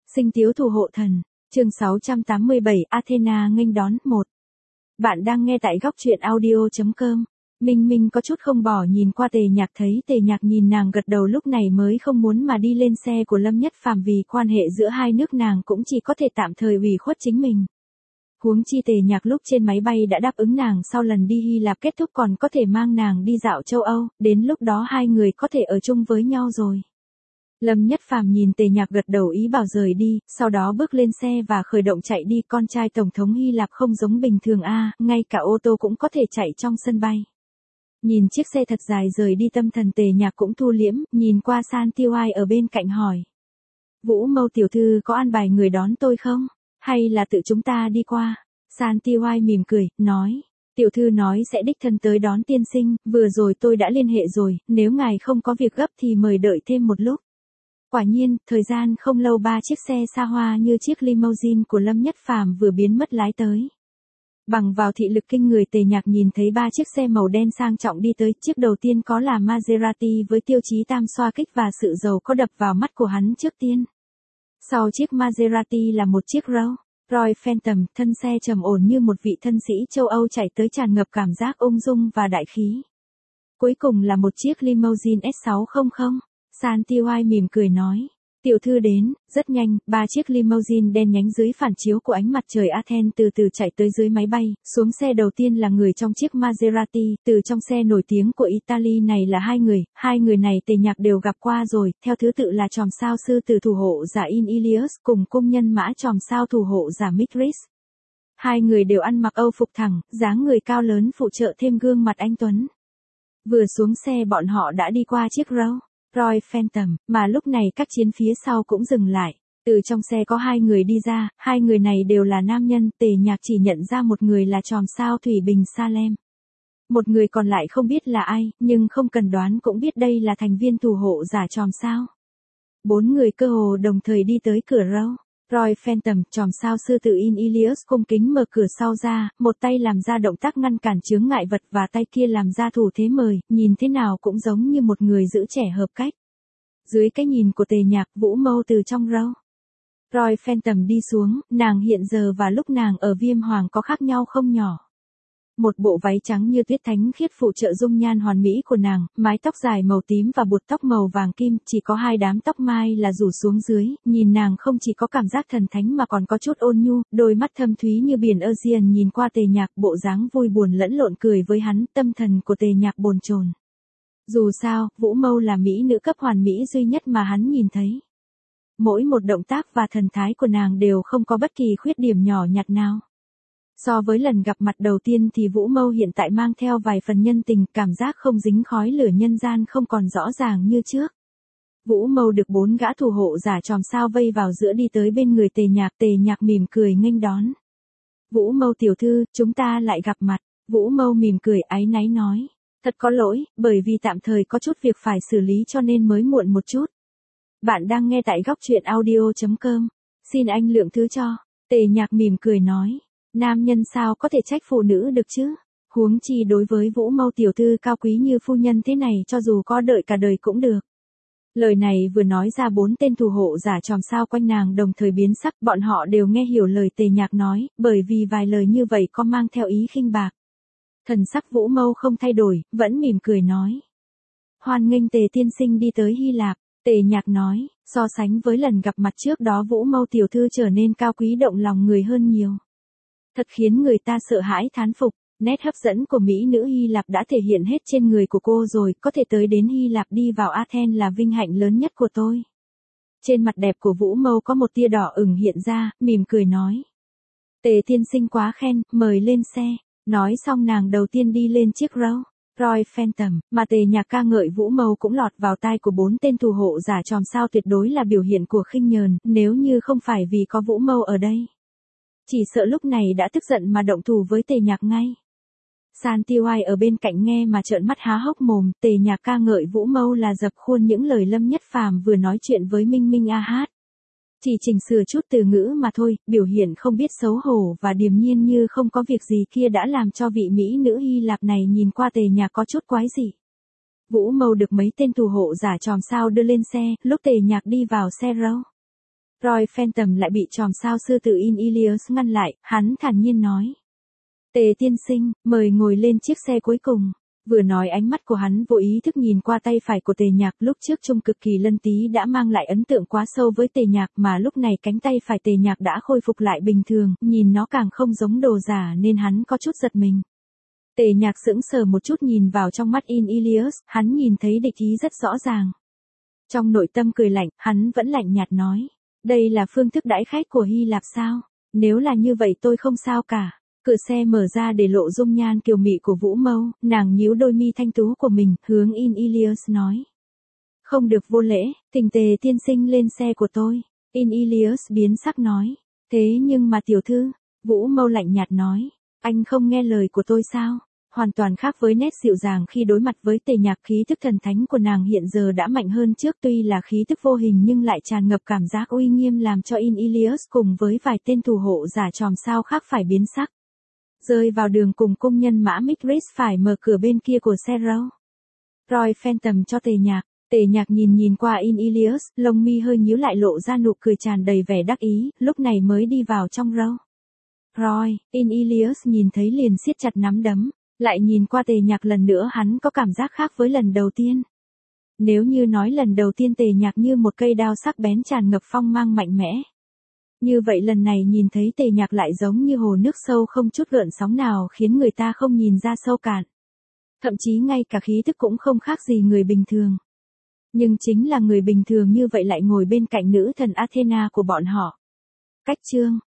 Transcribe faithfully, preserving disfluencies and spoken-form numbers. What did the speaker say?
Sinh tiếu thủ hộ thần, chương sáu trăm tám mươi bảy Athena nghênh đón một. Bạn đang nghe tại góc truyện audio.com. Minh Minh có chút không bỏ nhìn qua Tề Nhạc, thấy Tề Nhạc nhìn nàng gật đầu lúc này mới không muốn mà đi lên xe của Lâm Nhất Phàm, vì quan hệ giữa hai nước nàng cũng chỉ có thể tạm thời ủy khuất chính mình. Huống chi Tề Nhạc lúc trên máy bay đã đáp ứng nàng sau lần đi Hy Lạp kết thúc còn có thể mang nàng đi dạo châu Âu, đến lúc đó hai người có thể ở chung với nhau rồi. Lâm Nhất Phàm nhìn Tề Nhạc gật đầu ý bảo rời đi, sau đó bước lên xe và khởi động chạy đi. Con trai Tổng thống Hy Lạp không giống bình thường a, ngay cả ô tô cũng có thể chạy trong sân bay. Nhìn chiếc xe thật dài rời đi, tâm thần Tề Nhạc cũng thu liễm, nhìn qua San Tiêu Ai ở bên cạnh hỏi. Vũ Mâu tiểu thư có an bài người đón tôi không? Hay là tự chúng ta đi qua? San Tiêu Ai mỉm cười, nói. Tiểu thư nói sẽ đích thân tới đón tiên sinh, vừa rồi tôi đã liên hệ rồi, nếu ngài không có việc gấp thì mời đợi thêm một lúc. Quả nhiên, thời gian không lâu ba chiếc xe xa hoa như chiếc limousine của Lâm Nhất Phàm vừa biến mất lái tới. Bằng vào thị lực kinh người, Tề Nhạc nhìn thấy ba chiếc xe màu đen sang trọng đi tới. Chiếc đầu tiên có là Maserati với tiêu chí tam xoa kích và sự giàu có đập vào mắt của hắn trước tiên. Sau chiếc Maserati là một chiếc Rolls Royce Phantom, thân xe trầm ổn như một vị thân sĩ châu Âu chạy tới, tràn ngập cảm giác ung dung và đại khí. Cuối cùng là một chiếc limousine S sáu trăm. San Tiêu Ai mỉm cười nói. Tiểu thư đến, rất nhanh, ba chiếc limousine đen nhánh dưới phản chiếu của ánh mặt trời Athens từ từ chạy tới dưới máy bay. Xuống xe đầu tiên là người trong chiếc Maserati, từ trong xe nổi tiếng của Italy này là hai người, hai người này Tề Nhạc đều gặp qua rồi, theo thứ tự là chòm sao sư tử thủ hộ giả In Ilios cùng cung nhân mã chòm sao thủ hộ giả Mithras. Hai người đều ăn mặc Âu phục thẳng, dáng người cao lớn phụ trợ thêm gương mặt anh tuấn. Vừa xuống xe bọn họ đã đi qua chiếc Rolls Royce Phantom, mà lúc này các chiến phía sau cũng dừng lại. Từ trong xe có hai người đi ra, hai người này đều là nam nhân. Tề Nhạc chỉ nhận ra một người là chòm sao Thủy Bình Salem. Một người còn lại không biết là ai, nhưng không cần đoán cũng biết đây là thành viên thủ hộ giả chòm sao. Bốn người cơ hồ đồng thời đi tới cửa Rolls Royce Phantom. Chòm sao sư tử In Ilios cung kính mở cửa sau ra, một tay làm ra động tác ngăn cản chướng ngại vật và tay kia làm ra thủ thế mời, nhìn thế nào cũng giống như một người giữ trẻ hợp cách. Dưới cái nhìn của Tề Nhạc, Vũ Mâu từ trong Rolls Royce Phantom đi xuống, nàng hiện giờ và lúc nàng ở Viêm Hoàng có khác nhau không nhỏ. Một bộ váy trắng như tuyết thánh khiết phụ trợ dung nhan hoàn mỹ của nàng, mái tóc dài màu tím và buộc tóc màu vàng kim, chỉ có hai đám tóc mai là rủ xuống dưới, nhìn nàng không chỉ có cảm giác thần thánh mà còn có chút ôn nhu, đôi mắt thâm thúy như biển Aegean nhìn qua Tề Nhạc, bộ dáng vui buồn lẫn lộn cười với hắn, tâm thần của Tề Nhạc bồn chồn. Dù sao, Vũ Mâu là mỹ nữ cấp hoàn mỹ duy nhất mà hắn nhìn thấy. Mỗi một động tác và thần thái của nàng đều không có bất kỳ khuyết điểm nhỏ nhặt nào. So với lần gặp mặt đầu tiên thì Vũ Mâu hiện tại mang theo vài phần nhân tình, cảm giác không dính khói lửa nhân gian không còn rõ ràng như trước. Vũ Mâu được bốn gã thủ hộ giả chòm sao vây vào giữa đi tới bên người Tề Nhạc. Tề Nhạc mỉm cười nghênh đón. Vũ Mâu tiểu thư, chúng ta lại gặp mặt. Vũ Mâu mỉm cười áy náy nói. Thật có lỗi, bởi vì tạm thời có chút việc phải xử lý cho nên mới muộn một chút. Bạn đang nghe tại góc truyện audio.com. Xin anh lượng thứ cho. Tề Nhạc mỉm cười nói. Nam nhân sao có thể trách phụ nữ được chứ? Huống chi đối với Vũ Mâu tiểu thư cao quý như phu nhân thế này, cho dù có đợi cả đời cũng được. Lời này vừa nói ra, bốn tên thủ hộ giả chòm sao quanh nàng đồng thời biến sắc, bọn họ đều nghe hiểu lời Tề Nhạc nói, bởi vì vài lời như vậy có mang theo ý khinh bạc. Thần sắc Vũ Mâu không thay đổi, vẫn mỉm cười nói. Hoan nghênh Tề tiên sinh đi tới Hy Lạp. Tề Nhạc nói, so sánh với lần gặp mặt trước đó Vũ Mâu tiểu thư trở nên cao quý động lòng người hơn nhiều. Thật khiến người ta sợ hãi thán phục, nét hấp dẫn của mỹ nữ Hy Lạp đã thể hiện hết trên người của cô rồi, có thể tới đến Hy Lạp đi vào Athens là vinh hạnh lớn nhất của tôi. Trên mặt đẹp của Vũ Mâu có một tia đỏ ửng hiện ra, mỉm cười nói. Tề tiên sinh quá khen, mời lên xe. Nói xong nàng đầu tiên đi lên chiếc Rolls Royce Phantom, mà Tề Nhạc ca ngợi Vũ Mâu cũng lọt vào tai của bốn tên thủ hộ giả chòm sao tuyệt đối là biểu hiện của khinh nhờn, nếu như không phải vì có Vũ Mâu ở đây. Chỉ sợ lúc này đã tức giận mà động thủ với Tề Nhạc ngay. San Tiêu Ai ở bên cạnh nghe mà trợn mắt há hốc mồm. Tề Nhạc ca ngợi Vũ Mâu là dập khuôn những lời Lâm Nhất Phàm vừa nói chuyện với Minh Minh A Hát. Chỉ chỉnh sửa chút từ ngữ mà thôi, biểu hiện không biết xấu hổ và điềm nhiên như không có việc gì kia đã làm cho vị mỹ nữ Hy Lạp này nhìn qua Tề Nhạc có chút quái dị. Vũ Mâu được mấy tên thủ hộ giả chòm sao đưa lên xe, lúc Tề Nhạc đi vào xe Rolls Roy Phantom lại bị chòm sao sư tử In Ilios ngăn lại, hắn thản nhiên nói. Tề tiên sinh, mời ngồi lên chiếc xe cuối cùng. Vừa nói ánh mắt của hắn vô ý thức nhìn qua tay phải của Tề Nhạc, lúc trước Trung Cực Kỳ Lân Tý đã mang lại ấn tượng quá sâu với Tề Nhạc mà lúc này cánh tay phải Tề Nhạc đã khôi phục lại bình thường, nhìn nó càng không giống đồ giả nên hắn có chút giật mình. Tề Nhạc sững sờ một chút nhìn vào trong mắt In Ilios, hắn nhìn thấy địch ý rất rõ ràng. Trong nội tâm cười lạnh, hắn vẫn lạnh nhạt nói. Đây là phương thức đãi khách của Hy Lạp sao? Nếu là như vậy tôi không sao cả. Cửa xe mở ra để lộ dung nhan kiều mị của Vũ Mâu, nàng nhíu đôi mi thanh tú của mình, hướng In Ilios nói. Không được vô lễ, thỉnh Tề tiên sinh lên xe của tôi. In Ilios biến sắc nói. Thế nhưng mà tiểu thư, Vũ Mâu lạnh nhạt nói. Anh không nghe lời của tôi sao? Hoàn toàn khác với nét dịu dàng khi đối mặt với Tề Nhạc, khí tức thần thánh của nàng hiện giờ đã mạnh hơn trước, tuy là khí tức vô hình nhưng lại tràn ngập cảm giác uy nghiêm làm cho In Ilios cùng với vài tên thủ hộ giả chòm sao khác phải biến sắc. Rơi vào đường cùng cung nhân mã Midris phải mở cửa bên kia của xe râu. Roy Phantom cho Tề Nhạc. Tề Nhạc nhìn nhìn qua In Ilios, lông mi hơi nhíu lại lộ ra nụ cười tràn đầy vẻ đắc ý, lúc này mới đi vào trong râu. Roy, In Ilios nhìn thấy liền siết chặt nắm đấm, lại nhìn qua Tề Nhạc lần nữa, hắn có cảm giác khác với lần đầu tiên. Nếu như nói lần đầu tiên Tề Nhạc như một cây đao sắc bén tràn ngập phong mang mạnh mẽ. Như vậy lần này nhìn thấy Tề Nhạc lại giống như hồ nước sâu không chút gợn sóng nào, khiến người ta không nhìn ra sâu cạn. Thậm chí ngay cả khí thức cũng không khác gì người bình thường. Nhưng chính là người bình thường như vậy lại ngồi bên cạnh nữ thần Athena của bọn họ. Cách chương